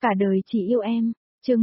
Cả đời chỉ yêu em, chương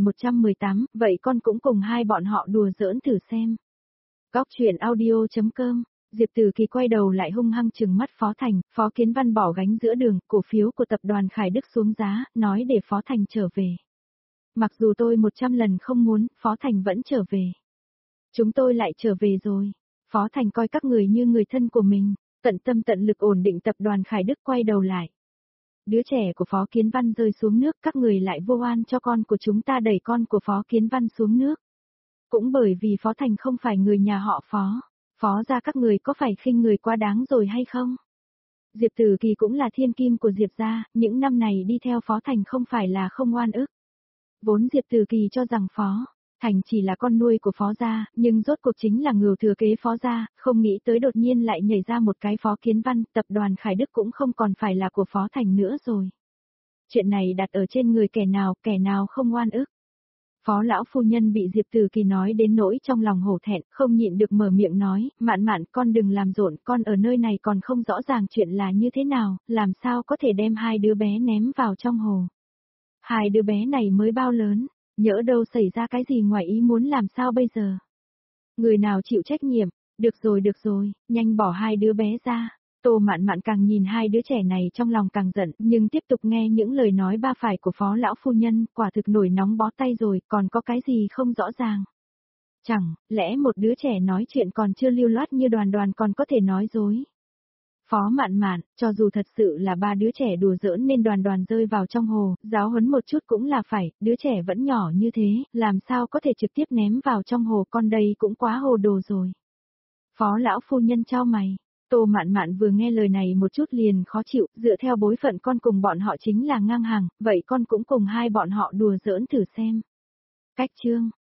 1118, vậy con cũng cùng hai bọn họ đùa giỡn thử xem. Góc truyện audio.com, Diệp Từ Kỳ quay đầu lại hung hăng trừng mắt Phó Thành, Phó Kiến Văn bỏ gánh giữa đường, cổ phiếu của tập đoàn Khải Đức xuống giá, nói để Phó Thành trở về. Mặc dù tôi 100 lần không muốn, Phó Thành vẫn trở về. Chúng tôi lại trở về rồi. Phó Thành coi các người như người thân của mình, tận tâm tận lực ổn định tập đoàn Khải Đức quay đầu lại. Đứa trẻ của Phó Kiến Văn rơi xuống nước, các người lại vô oan cho con của chúng ta đẩy con của Phó Kiến Văn xuống nước. Cũng bởi vì Phó Thành không phải người nhà họ Phó, Phó gia các người có phải khinh người quá đáng rồi hay không? Diệp Từ Kỳ cũng là thiên kim của Diệp gia, những năm này đi theo Phó Thành không phải là không oan ức. Vốn Diệp Từ Kỳ cho rằng Phó Thành chỉ là con nuôi của Phó gia, nhưng rốt cuộc chính là người thừa kế Phó gia, không nghĩ tới đột nhiên lại nhảy ra một cái Phó Kiến Văn, tập đoàn Khải Đức cũng không còn phải là của Phó Thành nữa rồi. Chuyện này đặt ở trên người kẻ nào không oan ức. Phó lão phu nhân bị Diệp Từ Kỳ nói đến nỗi trong lòng hổ thẹn, không nhịn được mở miệng nói, Mạn Mạn con đừng làm rộn, con ở nơi này còn không rõ ràng chuyện là như thế nào, làm sao có thể đem hai đứa bé ném vào trong hồ. Hai đứa bé này mới bao lớn, nhỡ đâu xảy ra cái gì ngoài ý muốn làm sao bây giờ. Người nào chịu trách nhiệm, được rồi, nhanh bỏ hai đứa bé ra. Tô Mạn Mạn càng nhìn hai đứa trẻ này trong lòng càng giận, nhưng tiếp tục nghe những lời nói ba phải của phó lão phu nhân, quả thực nổi nóng bó tay rồi, còn có cái gì không rõ ràng. Chẳng lẽ một đứa trẻ nói chuyện còn chưa lưu loát như Đoàn Đoàn còn có thể nói dối. Phó Mạn Mạn, cho dù thật sự là ba đứa trẻ đùa giỡn nên Đoàn Đoàn rơi vào trong hồ, giáo huấn một chút cũng là phải, đứa trẻ vẫn nhỏ như thế, làm sao có thể trực tiếp ném vào trong hồ, con đây cũng quá hồ đồ rồi. Phó lão phu nhân chau mày. Tô Mạn Mạn vừa nghe lời này một chút liền khó chịu, dựa theo bối phận con cùng bọn họ chính là ngang hàng, vậy con cũng cùng hai bọn họ đùa giỡn thử xem. Cách chương